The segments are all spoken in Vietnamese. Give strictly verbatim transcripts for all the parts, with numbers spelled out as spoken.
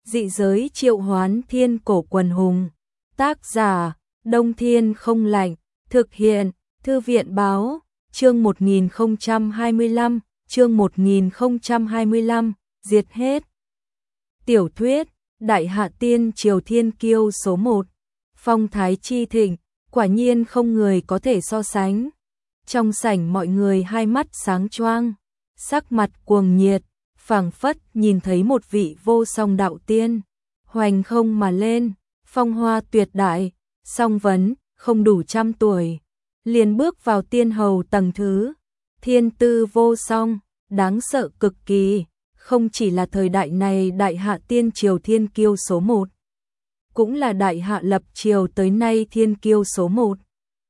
Dị giới triệu hoán thiên cổ quần hùng. Tác giả, Đông Thiên không lạnh. Thực hiện, Thư viện báo, chương một nghìn không trăm hai mươi lăm, chương một nghìn không trăm hai mươi lăm, diệt hết. Tiểu thuyết, Đại Hạ Tiên Triều Thiên Kiêu số một. Phong thái chi thịnh, quả nhiên không người có thể so sánh. Trong sảnh mọi người hai mắt sáng choang, sắc mặt cuồng nhiệt, phảng phất nhìn thấy một vị vô song đạo tiên, hoành không mà lên, phong hoa tuyệt đại, song vấn, không đủ trăm tuổi, liền bước vào tiên hầu tầng thứ, thiên tư vô song, đáng sợ cực kỳ, không chỉ là thời đại này Đại Hạ Tiên Triều Thiên Kiêu số một, cũng là Đại Hạ lập triều tới nay Thiên Kiêu số một.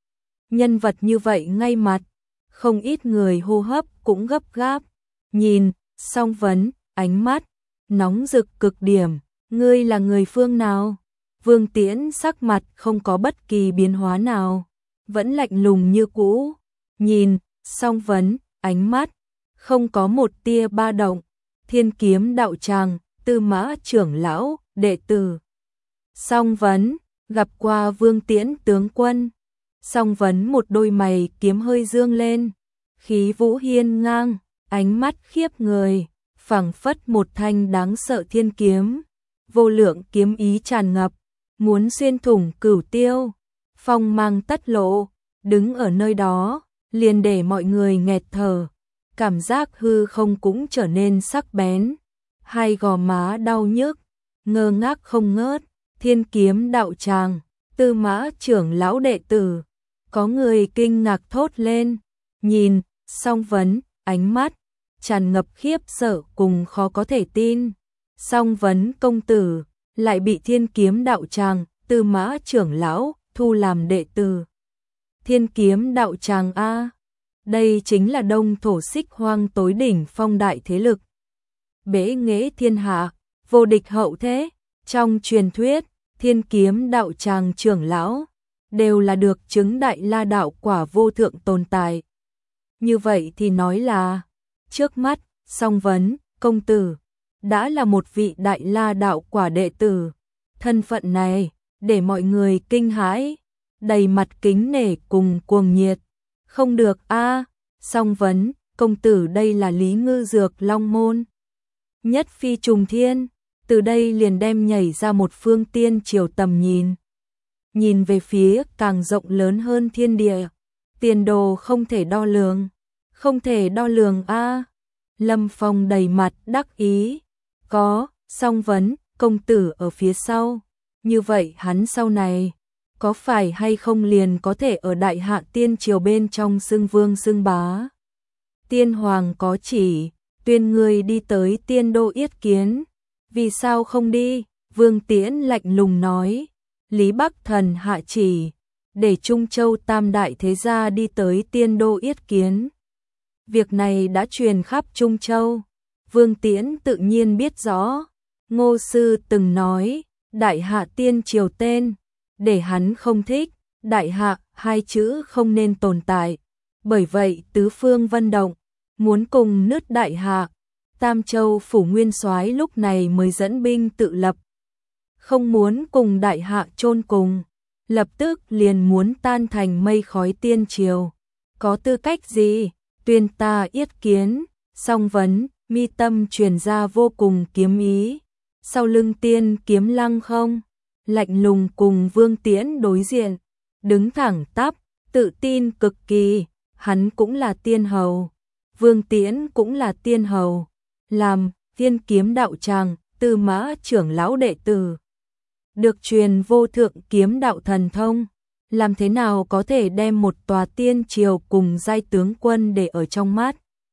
Nhân vật như vậy ngay mặt, không ít người hô hấp cũng gấp gáp, nhìn, song vấn, ánh mắt, nóng rực cực điểm, ngươi là người phương nào? Vương Tiễn sắc mặt không có bất kỳ biến hóa nào, vẫn lạnh lùng như cũ, nhìn, song vấn, ánh mắt, không có một tia ba động, Thiên Kiếm đạo tràng, Tư Mã trưởng lão, đệ tử. Song vấn, gặp qua Vương Tiễn tướng quân. Song vấn một đôi mày kiếm hơi dương lên, khí vũ hiên ngang, ánh mắt khiếp người, phảng phất một thanh đáng sợ thiên kiếm, vô lượng kiếm ý tràn ngập, muốn xuyên thủng cửu tiêu, phong mang tất lộ, đứng ở nơi đó, liền để mọi người nghẹt thở, cảm giác hư không cũng trở nên sắc bén, hai gò má đau nhức, ngơ ngác không ngớt, Thiên Kiếm đạo tràng, Tư Mã trưởng lão đệ tử. Có người kinh ngạc thốt lên, nhìn, song vấn, ánh mắt, tràn ngập khiếp sợ cùng khó có thể tin. Song vấn công tử, lại bị Thiên Kiếm đạo tràng, Tư Mã trưởng lão, thu làm đệ tử. Thiên Kiếm đạo tràng A, đây chính là đông thổ xích hoang tối đỉnh phong đại thế lực. Bế nghệ thiên hạ, vô địch hậu thế, trong truyền thuyết, Thiên Kiếm đạo tràng trưởng lão đều là được chứng đại la đạo quả vô thượng tồn tại. Như vậy thì nói là, trước mắt, song vấn, công tử, đã là một vị đại la đạo quả đệ tử. Thân phận này, để mọi người kinh hãi, đầy mặt kính nể cùng cuồng nhiệt. Không được a, song vấn, công tử đây là Lý Ngư Dược Long Môn. Nhất phi trùng thiên, từ đây liền đem nhảy ra một phương tiên triều tầm nhìn. Nhìn về phía càng rộng lớn hơn thiên địa, tiền đồ không thể đo lường, không thể đo lường a. Lâm Phong đầy mặt đắc ý, có, song vấn, công tử ở phía sau, như vậy hắn sau này, có phải hay không liền có thể ở Đại Hạ Tiên Triều bên trong xưng vương xưng bá. Tiên Hoàng có chỉ, tuyên người đi tới tiên đô yết kiến, vì sao không đi, Vương Tiễn lạnh lùng nói. Lý Bắc Thần hạ chỉ, để Trung Châu tam đại thế gia đi tới tiên đô yết kiến. Việc này đã truyền khắp Trung Châu, Vương Tiễn tự nhiên biết rõ, Ngô Sư từng nói, Đại Hạ Tiên Triều tên, để hắn không thích, Đại Hạ hai chữ không nên tồn tại, bởi vậy tứ phương vân động, muốn cùng nứt Đại Hạ, Tam Châu phủ nguyên soái lúc này mới dẫn binh tự lập. Không muốn cùng Đại Hạ chôn cùng, lập tức liền muốn tan thành mây khói tiên triều. Có tư cách gì, tuyên ta yết kiến, song vấn, mi tâm truyền ra vô cùng kiếm ý. Sau lưng tiên kiếm lăng không, lạnh lùng cùng Vương Tiễn đối diện, đứng thẳng tắp, tự tin cực kỳ, hắn cũng là tiên hầu, Vương Tiễn cũng là tiên hầu, làm Thiên Kiếm đạo tràng, Tư Mã trưởng lão đệ tử. Được truyền vô thượng kiếm đạo thần thông, làm thế nào có thể đem một tòa tiên triều cùng giai tướng quân để ở trong mắt.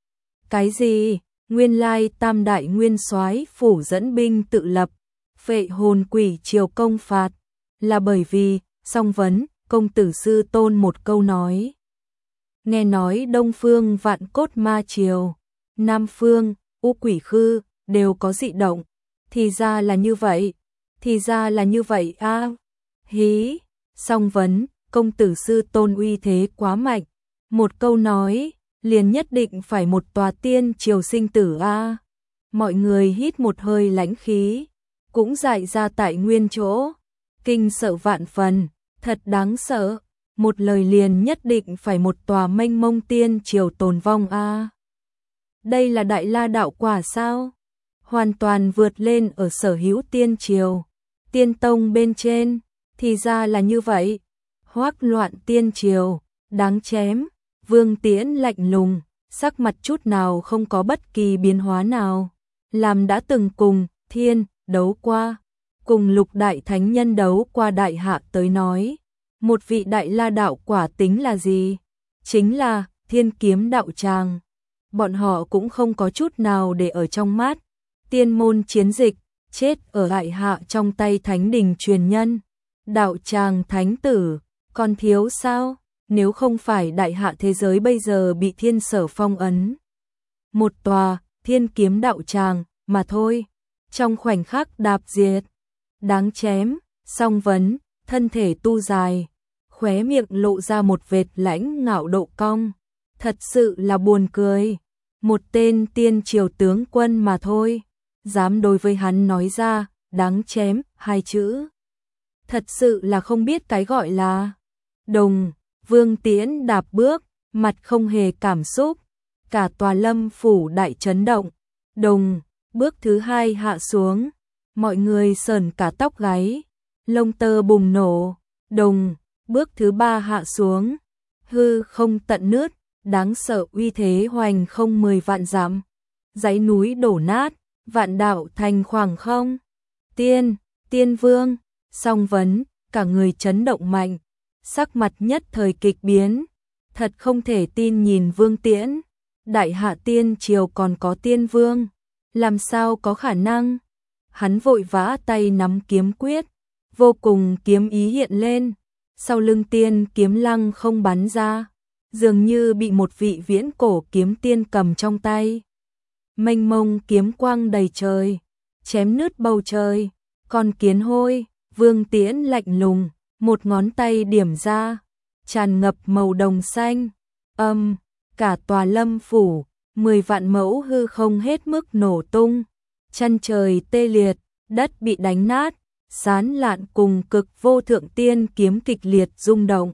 Cái gì, nguyên lai tam đại nguyên soái phủ dẫn binh tự lập, phệ hồn quỷ triều công phạt, là bởi vì, song vấn, công tử sư tôn một câu nói. Nghe nói Đông Phương Vạn Cốt Ma Triều, Nam Phương, U Quỷ Khư, đều có dị động, thì ra là như vậy. Thì ra là như vậy a. À. Hí, song vấn, công tử sư tôn uy thế quá mạnh, một câu nói, liền nhất định phải một tòa tiên triều sinh tử a. À. Mọi người hít một hơi lãnh khí, cũng dại ra tại nguyên chỗ, kinh sợ vạn phần, thật đáng sợ, một lời liền nhất định phải một tòa mênh mông tiên triều tồn vong a. À. Đây là Đại La đạo quả sao? Hoàn toàn vượt lên ở sở hữu tiên triều, tiên tông bên trên, thì ra là như vậy. Hoắc loạn tiên triều, đáng chém. Vương Tiễn lạnh lùng, sắc mặt chút nào không có bất kỳ biến hóa nào, làm đã từng cùng thiên đấu qua, cùng lục đại thánh nhân đấu qua đại hạ tới nói, một vị Đại La đạo quả tính là gì? Chính là thiên kiếm đạo tràng. Bọn họ cũng không có chút nào để ở trong mắt. Tiên môn chiến dịch, chết ở đại hạ trong tay thánh đình truyền nhân. Đạo tràng thánh tử, còn thiếu sao? Nếu không phải đại hạ thế giới bây giờ bị thiên sở phong ấn. Một tòa, thiên kiếm đạo tràng, mà thôi. Trong khoảnh khắc đạp diệt. Đáng chém, song vấn, thân thể tu dài. Khóe miệng lộ ra một vệt lãnh ngạo độ cong. Thật sự là buồn cười. Một tên tiên triều tướng quân mà thôi. Dám đối với hắn nói ra, đáng chém, hai chữ. Thật sự là không biết cái gọi là đồng. Vương Tiễn đạp bước, mặt không hề cảm xúc. Cả tòa lâm phủ đại chấn động. Đồng, bước thứ hai hạ xuống. Mọi người sờn cả tóc gáy. Lông tơ bùng nổ. Đồng, bước thứ ba hạ xuống. Hư không tận nứt. Đáng sợ uy thế hoành không mười vạn dặm. Dãy núi đổ nát. Vạn đạo thành khoảng không. Tiên, tiên vương, song vấn, cả người chấn động mạnh. Sắc mặt nhất thời kịch biến. Thật không thể tin nhìn Vương Tiễn. Đại hạ tiên triều còn có tiên vương. Làm sao có khả năng? Hắn vội vã tay nắm kiếm quyết. Vô cùng kiếm ý hiện lên. Sau lưng tiên kiếm lăng không bắn ra. Dường như bị một vị viễn cổ kiếm tiên cầm trong tay. Mênh mông kiếm quang đầy trời. Chém nứt bầu trời. Con kiến hôi, Vương Tiễn lạnh lùng. Một ngón tay điểm ra. Tràn ngập màu đồng xanh. Âm, cả tòa lâm phủ. Mười vạn mẫu hư không hết mức nổ tung. Chân trời tê liệt. Đất bị đánh nát. Sán lạn cùng cực vô thượng tiên kiếm kịch liệt rung động.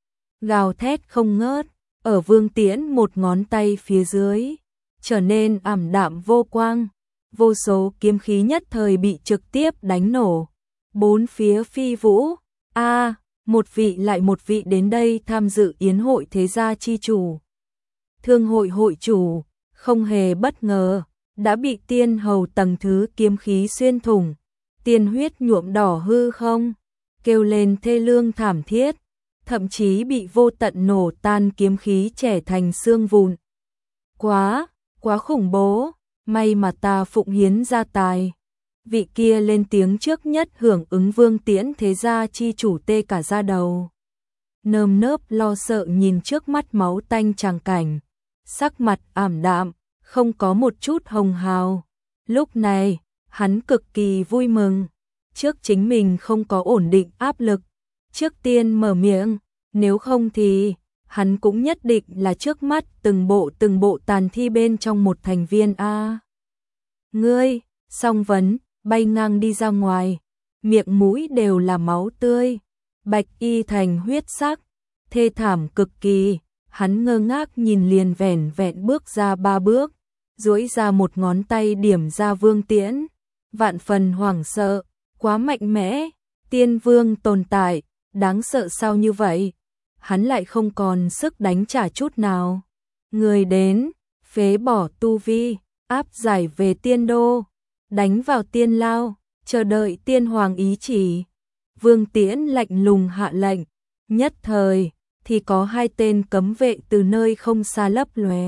Gào thét không ngớt. Ở Vương Tiễn một ngón tay phía dưới. Trở nên ảm đạm vô quang. Vô số kiếm khí nhất thời bị trực tiếp đánh nổ. Bốn phía phi vũ. A, à, một vị lại một vị đến đây tham dự yến hội thế gia chi chủ. Thương hội hội chủ, không hề bất ngờ, đã bị tiên hầu tầng thứ kiếm khí xuyên thủng. Tiên huyết nhuộm đỏ hư không, kêu lên thê lương thảm thiết. Thậm chí bị vô tận nổ tan kiếm khí trẻ thành xương vụn. Quá, quá khủng bố, may mà ta phụng hiến gia tài. Vị kia lên tiếng trước nhất hưởng ứng Vương Tiễn thế gia chi chủ tê cả da đầu. Nơm nớp lo sợ nhìn trước mắt máu tanh tràng cảnh. Sắc mặt ảm đạm, không có một chút hồng hào. Lúc này, hắn cực kỳ vui mừng. Trước chính mình không có ổn định áp lực. Trước tiên mở miệng, nếu không thì hắn cũng nhất định là trước mắt từng bộ từng bộ tàn thi bên trong một thành viên a. Ngươi, song vấn, bay ngang đi ra ngoài, miệng mũi đều là máu tươi, bạch y thành huyết sắc, thê thảm cực kỳ. Hắn ngơ ngác nhìn liền vẻn vẹn bước ra ba bước, duỗi ra một ngón tay điểm ra Vương Tiễn, vạn phần hoảng sợ, quá mạnh mẽ, tiên vương tồn tại, đáng sợ sao như vậy? Hắn lại không còn sức đánh trả chút nào. Người đến, phế bỏ tu vi, áp giải về tiên đô, đánh vào tiên lao, chờ đợi tiên hoàng ý chỉ. Vương Tiễn lạnh lùng hạ lệnh, nhất thời thì có hai tên cấm vệ từ nơi không xa lấp lóe,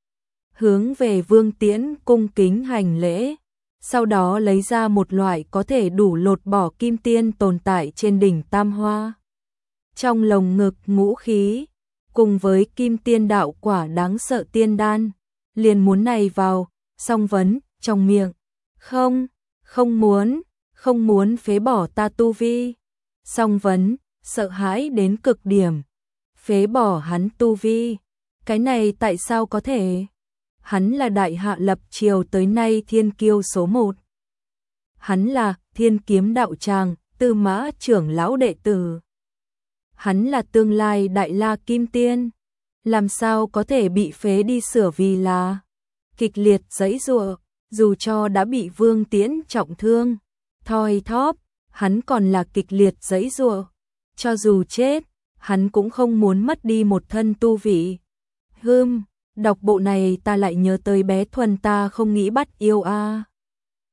hướng về Vương Tiễn cung kính hành lễ, sau đó lấy ra một loại có thể đủ lột bỏ kim tiên tồn tại trên đỉnh Tam Hoa. Trong lồng ngực ngũ khí, cùng với kim tiên đạo quả đáng sợ tiên đan, liền muốn này vào, song vấn, trong miệng. Không, không muốn, không muốn phế bỏ ta tu vi. Song vấn, sợ hãi đến cực điểm. Phế bỏ hắn tu vi. Cái này tại sao có thể? Hắn là đại hạ lập triều tới nay thiên kiêu số một. Hắn là Thiên Kiếm đạo tràng, Tư Mã trưởng lão đệ tử. Hắn là tương lai Đại La Kim Tiên, làm sao có thể bị phế đi sửa vì là kịch liệt giãy giụa, dù cho đã bị Vương Tiễn trọng thương, thoi thóp, hắn còn là kịch liệt giãy giụa, cho dù chết, hắn cũng không muốn mất đi một thân tu vị. Hừm, đọc bộ này ta lại nhớ tới bé Thuần ta không nghĩ bắt yêu a.